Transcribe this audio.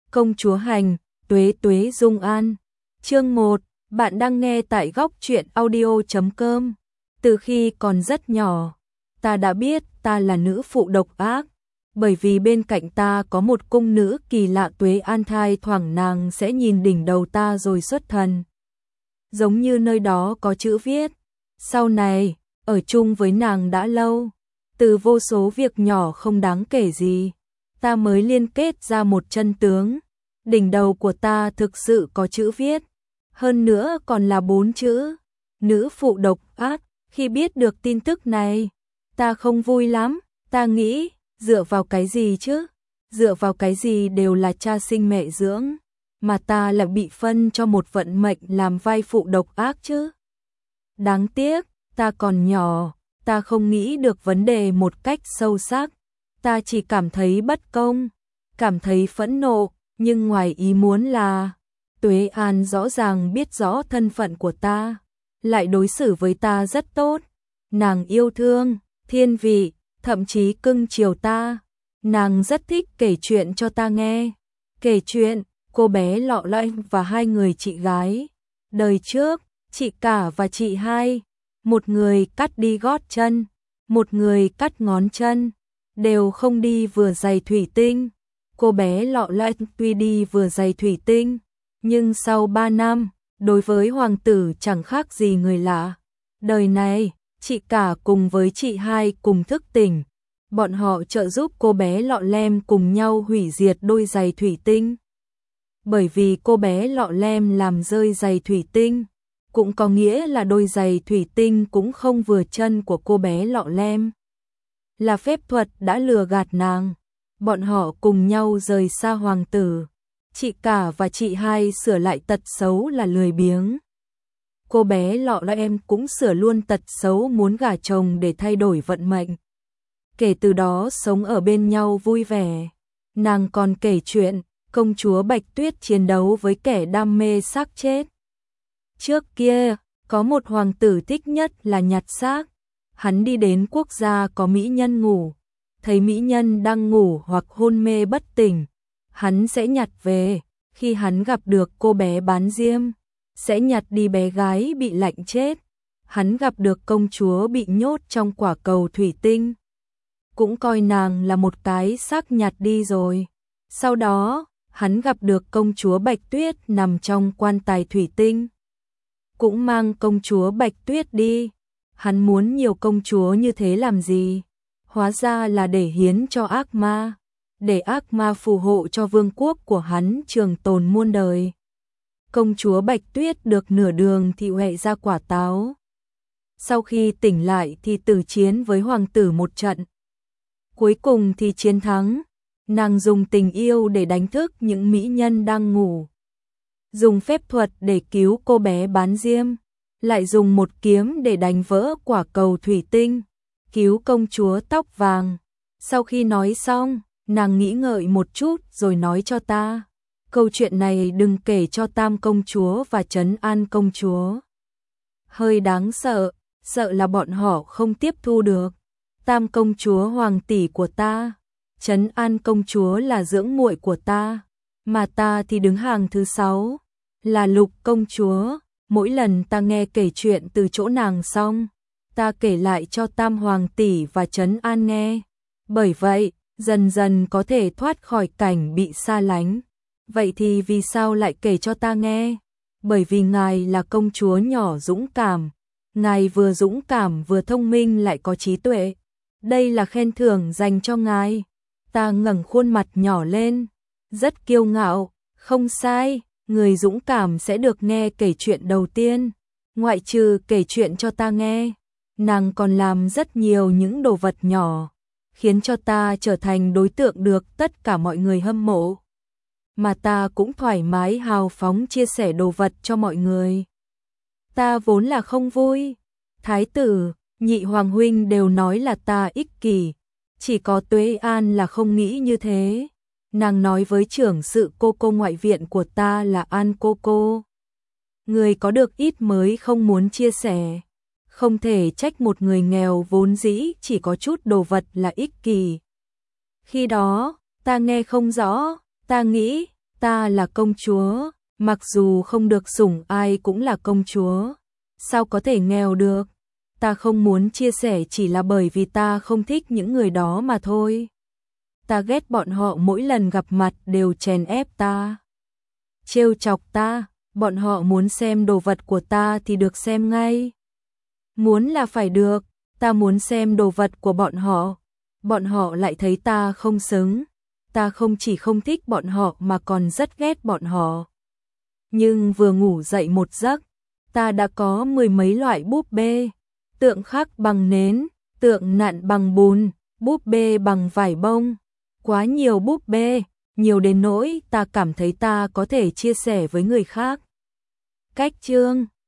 Công chúa hành, Tuế Tuế Dung An. Chương 1, bạn đang nghe tại góc truyện audio.com. Từ khi còn rất nhỏ, ta đã biết ta là nữ phụ độc ác, bởi vì bên cạnh ta có một cung nữ kỳ lạ Tuế An, thai thoảng nàng sẽ nhìn đỉnh đầu ta rồi xuất thần. Giống như nơi đó có chữ viết. Sau này, ở chung với nàng đã lâu, từ vô số việc nhỏ không đáng kể gì, ta mới liên kết ra một chân tướng. Đỉnh đầu của ta thực sự có chữ viết, hơn nữa còn là 4 chữ, nữ phụ độc ác. Khi biết được tin tức này, ta không vui lắm, ta nghĩ, dựa vào cái gì chứ? Dựa vào cái gì đều là cha sinh mẹ dưỡng, mà ta lại bị phân cho một vận mệnh làm vai phụ độc ác chứ? Đáng tiếc, ta còn nhỏ, ta không nghĩ được vấn đề một cách sâu sắc, ta chỉ cảm thấy bất công, cảm thấy phẫn nộ, nhưng ngoài ý muốn là Tuế An rõ ràng biết rõ thân phận của ta, lại đối xử với ta rất tốt. Nàng yêu thương, thiên vị, thậm chí cưng chiều ta. Nàng rất thích kể chuyện cho ta nghe. Kể chuyện, cô bé Lọ Lanh và hai người chị gái. Đời trước, chị cả và chị hai, một người cắt đi gót chân, một người cắt ngón chân, đều không đi vừa giày thủy tinh. Cô bé Lọ Lanh tuy đi vừa giày thủy tinh, nhưng sau 3 năm, đối với hoàng tử chẳng khác gì người lạ. Đời này, chị cả cùng với chị hai cùng thức tỉnh, bọn họ trợ giúp cô bé Lọ Lem cùng nhau hủy diệt đôi giày thủy tinh. Bởi vì cô bé Lọ Lem làm rơi giày thủy tinh, cũng có nghĩa là đôi giày thủy tinh cũng không vừa chân của cô bé Lọ Lem. Là phép thuật đã lừa gạt nàng, bọn họ cùng nhau rời xa hoàng tử. Chị cả và chị hai sửa lại tật xấu là lười biếng. Cô bé Lọ Lem cũng sửa luôn tật xấu muốn gả chồng để thay đổi vận mệnh. Kể từ đó sống ở bên nhau vui vẻ. Nàng còn kể chuyện công chúa Bạch Tuyết chiến đấu với kẻ đam mê xác chết. Trước kia, có một hoàng tử thích nhất là nhặt xác. Hắn đi đến quốc gia có mỹ nhân ngủ, thấy mỹ nhân đang ngủ hoặc hôn mê bất tỉnh, hắn sẽ nhặt về. Khi hắn gặp được cô bé bán diêm, sẽ nhặt đi bé gái bị lạnh chết. Hắn gặp được công chúa bị nhốt trong quả cầu thủy tinh, cũng coi nàng là một cái xác nhặt đi rồi. Sau đó, hắn gặp được công chúa Bạch Tuyết nằm trong quan tài thủy tinh, cũng mang công chúa Bạch Tuyết đi. Hắn muốn nhiều công chúa như thế làm gì? Hóa ra là để hiến cho ác ma, để ác ma phù hộ cho vương quốc của hắn trường tồn muôn đời. Công chúa Bạch Tuyết được nửa đường thì huệ ra quả táo. Sau khi tỉnh lại thì tử chiến với hoàng tử một trận. Cuối cùng thì chiến thắng. Nàng dùng tình yêu để đánh thức những mỹ nhân đang ngủ, dùng phép thuật để cứu cô bé bán diêm, lại dùng một kiếm để đánh vỡ quả cầu thủy tinh, cứu công chúa tóc vàng. Sau khi nói xong, nàng nghĩ ngợi một chút rồi nói cho ta, câu chuyện này đừng kể cho Tam công chúa và Trấn An công chúa. Hơi đáng sợ, sợ là bọn họ không tiếp thu được. Tam công chúa hoàng tỷ của ta, Trấn An công chúa là dưỡng muội của ta, mà ta thì đứng hàng thứ 6, là Lục công chúa. Mỗi lần ta nghe kể chuyện từ chỗ nàng xong, ta kể lại cho Tam hoàng tỷ và Trấn An nghe. Bởi vậy, dần dần có thể thoát khỏi cảnh bị xa lánh. Vậy thì vì sao lại kể cho ta nghe? Bởi vì ngài là công chúa nhỏ dũng cảm. Ngài vừa dũng cảm vừa thông minh lại có trí tuệ. Đây là khen thưởng dành cho ngài. Ta ngẩng khuôn mặt nhỏ lên, rất kiêu ngạo. Không sai, người dũng cảm sẽ được nghe kể chuyện đầu tiên. Ngoại trừ kể chuyện cho ta nghe, nàng còn làm rất nhiều những đồ vật nhỏ, khiến cho ta trở thành đối tượng được tất cả mọi người hâm mộ. Mà ta cũng thoải mái hào phóng chia sẻ đồ vật cho mọi người. Ta vốn là không vui. Thái tử, nhị hoàng huynh đều nói là ta ích kỷ. Chỉ có Tuế An là không nghĩ như thế. Nàng nói với trưởng sự cô ngoại viện của ta là An cô. Người có được ít mới không muốn chia sẻ. Không thể trách một người nghèo vốn dĩ chỉ có chút đồ vật là ích kỷ. Khi đó, ta nghe không rõ, ta nghĩ, Ta là công chúa, mặc dù không được sủng ai cũng là công chúa. Sao có thể nghèo được? Ta không muốn chia sẻ chỉ là bởi vì ta không thích những người đó mà thôi. Ta ghét bọn họ mỗi lần gặp mặt đều chèn ép ta, trêu chọc ta, bọn họ muốn xem đồ vật của ta thì được xem ngay. Muốn là phải được, ta muốn xem đồ vật của bọn họ lại thấy ta không xứng. Ta không chỉ không thích bọn họ mà còn rất ghét bọn họ. Nhưng vừa ngủ dậy một giấc, ta đã có mười mấy loại búp bê, tượng khắc bằng nến, tượng nặn bằng bùn, búp bê bằng vải bông. Quá nhiều búp bê, nhiều đến nỗi ta cảm thấy ta có thể chia sẻ với người khác. Cách chương